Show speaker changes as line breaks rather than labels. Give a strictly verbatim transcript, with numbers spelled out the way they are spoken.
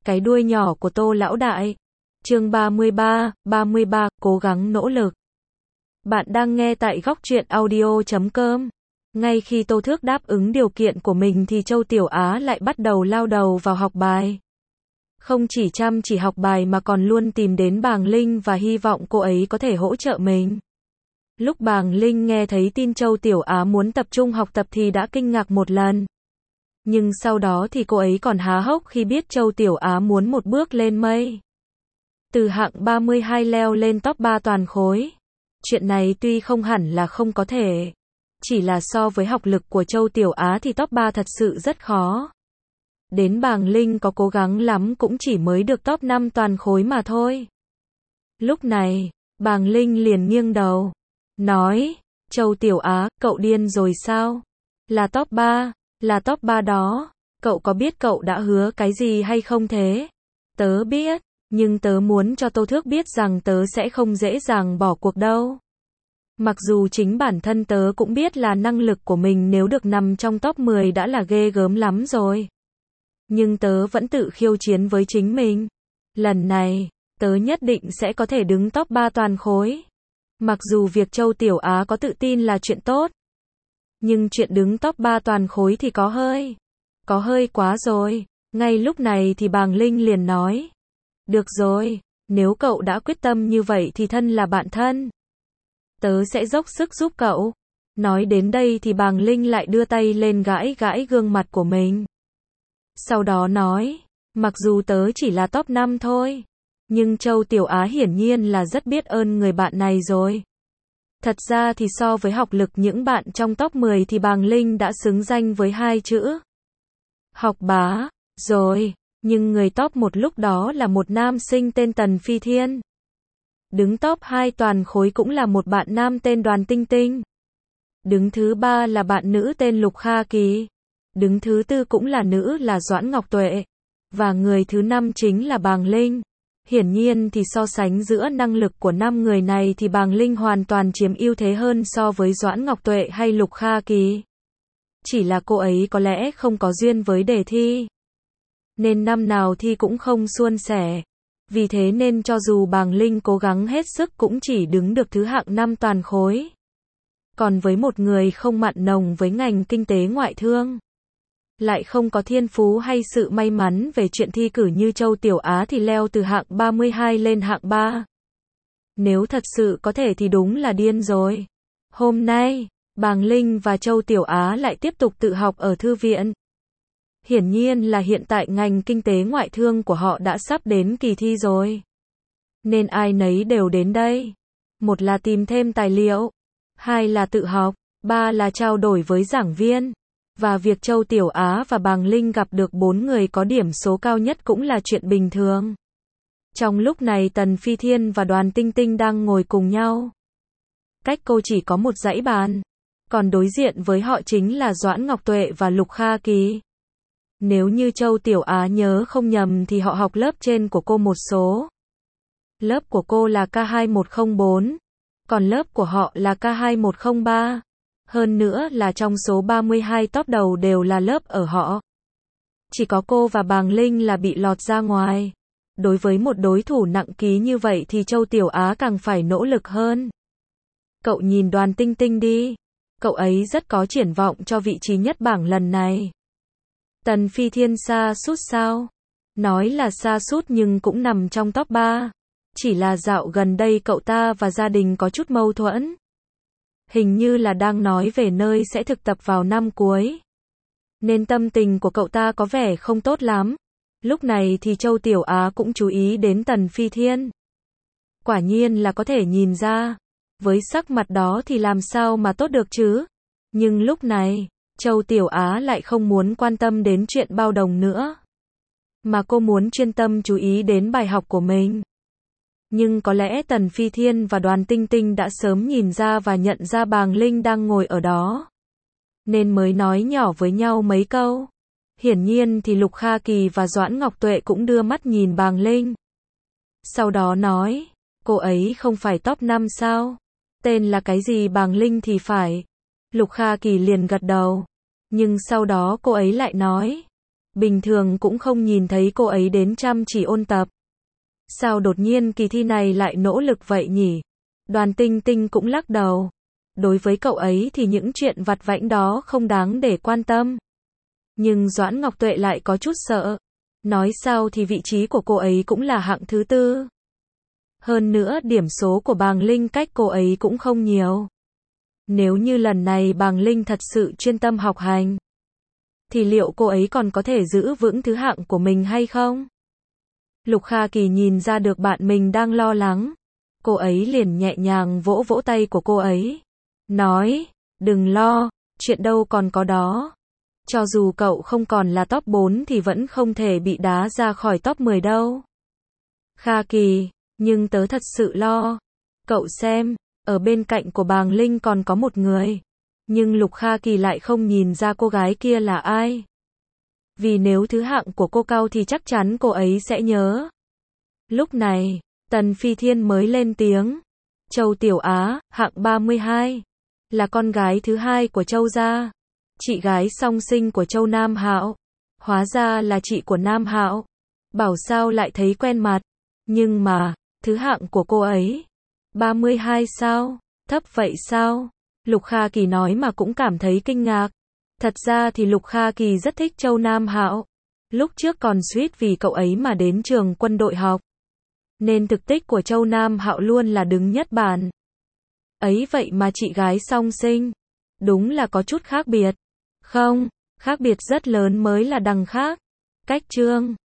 cái đuôi nhỏ của Tô lão đại. Chương ba mươi ba, ba mươi ba, cố gắng nỗ lực. Bạn đang nghe tại góc truyện audio chấm com. Ngay khi Tô Thước đáp ứng điều kiện của mình thì Châu Tiểu Á lại bắt đầu lao đầu vào học bài. Không chỉ chăm chỉ học bài mà còn luôn tìm đến Bàng Linh và hy vọng cô ấy có thể hỗ trợ mình. Lúc Bàng Linh nghe thấy tin Châu Tiểu Á muốn tập trung học tập thì đã kinh ngạc một lần. Nhưng sau đó thì cô ấy còn há hốc khi biết Châu Tiểu Á muốn một bước lên mây. Từ hạng ba mươi hai leo lên top ba toàn khối. Chuyện này tuy không hẳn là không có thể. Chỉ là so với học lực của Châu Tiểu Á thì top ba thật sự rất khó. Đến Bàng Linh có cố gắng lắm cũng chỉ mới được top năm toàn khối mà thôi. Lúc này, Bàng Linh liền nghiêng đầu. Nói, Châu Tiểu Á, cậu điên rồi sao? Là top ba, là top ba đó. Cậu có biết cậu đã hứa cái gì hay không thế? Tớ biết, nhưng tớ muốn cho Tô Thước biết rằng tớ sẽ không dễ dàng bỏ cuộc đâu. Mặc dù chính bản thân tớ cũng biết là năng lực của mình nếu được nằm trong top mười đã là ghê gớm lắm rồi. Nhưng tớ vẫn tự khiêu chiến với chính mình. Lần này, tớ nhất định sẽ có thể đứng top ba toàn khối. Mặc dù việc Châu Tiểu Á có tự tin là chuyện tốt. Nhưng chuyện đứng top ba toàn khối thì có hơi. Có hơi quá rồi. Ngay lúc này thì Bàng Linh liền nói. Được rồi, nếu cậu đã quyết tâm như vậy thì thân là bạn thân. Tớ sẽ dốc sức giúp cậu. Nói đến đây thì Bàng Linh lại đưa tay lên gãi gãi gương mặt của mình. Sau đó nói, mặc dù tớ chỉ là top năm thôi. Nhưng Châu Tiểu Á hiển nhiên là rất biết ơn người bạn này rồi. Thật ra thì so với học lực những bạn trong top mười thì Bàng Linh đã xứng danh với hai chữ. Học bá, rồi, nhưng người top một lúc đó là một nam sinh tên Tần Phi Thiên. Đứng top hai toàn khối cũng là một bạn nam tên Đoàn Tinh Tinh. Đứng thứ ba là bạn nữ tên Lục Kha Kỳ. Đứng thứ tư cũng là nữ là Doãn Ngọc Tuệ. Và người thứ năm chính là Bàng Linh. Hiển nhiên thì so sánh giữa năng lực của năm người này thì Bàng Linh hoàn toàn chiếm ưu thế hơn so với Doãn Ngọc Tuệ hay Lục Kha Kỳ. Chỉ là cô ấy có lẽ không có duyên với đề thi. Nên năm nào thi cũng không suôn sẻ. Vì thế nên cho dù Bàng Linh cố gắng hết sức cũng chỉ đứng được thứ hạng năm toàn khối. Còn với một người không mặn nồng với ngành kinh tế ngoại thương, lại không có thiên phú hay sự may mắn về chuyện thi cử như Châu Tiểu Á thì leo từ hạng ba mươi hai lên hạng ba. Nếu thật sự có thể thì đúng là điên rồi. Hôm nay, Bàng Linh và Châu Tiểu Á lại tiếp tục tự học ở thư viện. Hiển nhiên là hiện tại ngành kinh tế ngoại thương của họ đã sắp đến kỳ thi rồi. Nên ai nấy đều đến đây. Một là tìm thêm tài liệu, hai là tự học, ba là trao đổi với giảng viên. Và việc Châu Tiểu Á và Bàng Linh gặp được bốn người có điểm số cao nhất cũng là chuyện bình thường. Trong lúc này Tần Phi Thiên và Đoàn Tinh Tinh đang ngồi cùng nhau. Cách cô chỉ có một dãy bàn. Còn đối diện với họ chính là Doãn Ngọc Tuệ và Lục Kha Kỳ. Nếu như Châu Tiểu Á nhớ không nhầm thì họ học lớp trên của cô một số. Lớp của cô là K hai một không bốn. Còn lớp của họ là K hai một không ba. Hơn nữa là trong số ba mươi hai top đầu đều là lớp ở họ. Chỉ có cô và Bàng Linh là bị lọt ra ngoài. Đối với một đối thủ nặng ký như vậy thì Châu Tiểu Á càng phải nỗ lực hơn. Cậu nhìn Đoàn Tinh Tinh đi. Cậu ấy rất có triển vọng cho vị trí nhất bảng lần này. Tần Phi Thiên sa sút sao? Nói là sa sút nhưng cũng nằm trong top ba. Chỉ là dạo gần đây cậu ta và gia đình có chút mâu thuẫn. Hình như là đang nói về nơi sẽ thực tập vào năm cuối. Nên tâm tình của cậu ta có vẻ không tốt lắm. Lúc này thì Châu Tiểu Á cũng chú ý đến Tần Phi Thiên. Quả nhiên là có thể nhìn ra. Với sắc mặt đó thì làm sao mà tốt được chứ? Nhưng lúc này, Châu Tiểu Á lại không muốn quan tâm đến chuyện bao đồng nữa. Mà cô muốn chuyên tâm chú ý đến bài học của mình. Nhưng có lẽ Tần Phi Thiên và Đoàn Tinh Tinh đã sớm nhìn ra và nhận ra Bàng Linh đang ngồi ở đó. Nên mới nói nhỏ với nhau mấy câu. Hiển nhiên thì Lục Kha Kỳ và Doãn Ngọc Tuệ cũng đưa mắt nhìn Bàng Linh. Sau đó nói, cô ấy không phải top năm sao? Tên là cái gì Bàng Linh thì phải. Lục Kha Kỳ liền gật đầu. Nhưng sau đó cô ấy lại nói, Bình thường cũng không nhìn thấy cô ấy đến chăm chỉ ôn tập. Sao đột nhiên kỳ thi này lại nỗ lực vậy nhỉ? Đoàn Tinh Tinh cũng lắc đầu. Đối với cậu ấy thì những chuyện vặt vãnh đó không đáng để quan tâm. Nhưng Doãn Ngọc Tuệ lại có chút sợ. Nói sao thì vị trí của cô ấy cũng là hạng thứ tư. Hơn nữa điểm số của Bàng Linh cách cô ấy cũng không nhiều. Nếu như lần này Bàng Linh thật sự chuyên tâm học hành, thì liệu cô ấy còn có thể giữ vững thứ hạng của mình hay không? Lục Kha Kỳ nhìn ra được bạn mình đang lo lắng. Cô ấy liền nhẹ nhàng vỗ vỗ tay của cô ấy. Nói, đừng lo, chuyện đâu còn có đó. Cho dù cậu không còn là top bốn thì vẫn không thể bị đá ra khỏi top mười đâu. Kha Kỳ, nhưng tớ thật sự lo. Cậu xem, ở bên cạnh của Bàng Linh còn có một người. Nhưng Lục Kha Kỳ lại không nhìn ra cô gái kia là ai. Vì nếu thứ hạng của cô cao thì chắc chắn cô ấy sẽ nhớ. Lúc này, Tần Phi Thiên mới lên tiếng. Châu Tiểu Á, hạng ba mươi hai, là con gái thứ hai của Châu gia. Chị gái song sinh của Châu Nam Hạo. Hóa ra là chị của Nam Hạo. Bảo sao lại thấy quen mặt. Nhưng mà, thứ hạng của cô ấy, ba mươi hai sao? Thấp vậy sao? Lục Kha Kỳ nói mà cũng cảm thấy kinh ngạc. Thật ra thì Lục Kha Kỳ rất thích Châu Nam Hạo. Lúc trước còn suýt vì cậu ấy mà đến trường quân đội học. Nên thực tích của Châu Nam Hạo luôn là đứng nhất bảng. Ấy vậy mà chị gái song sinh. Đúng là có chút khác biệt. Không, khác biệt rất lớn mới là đằng khác. Cách chương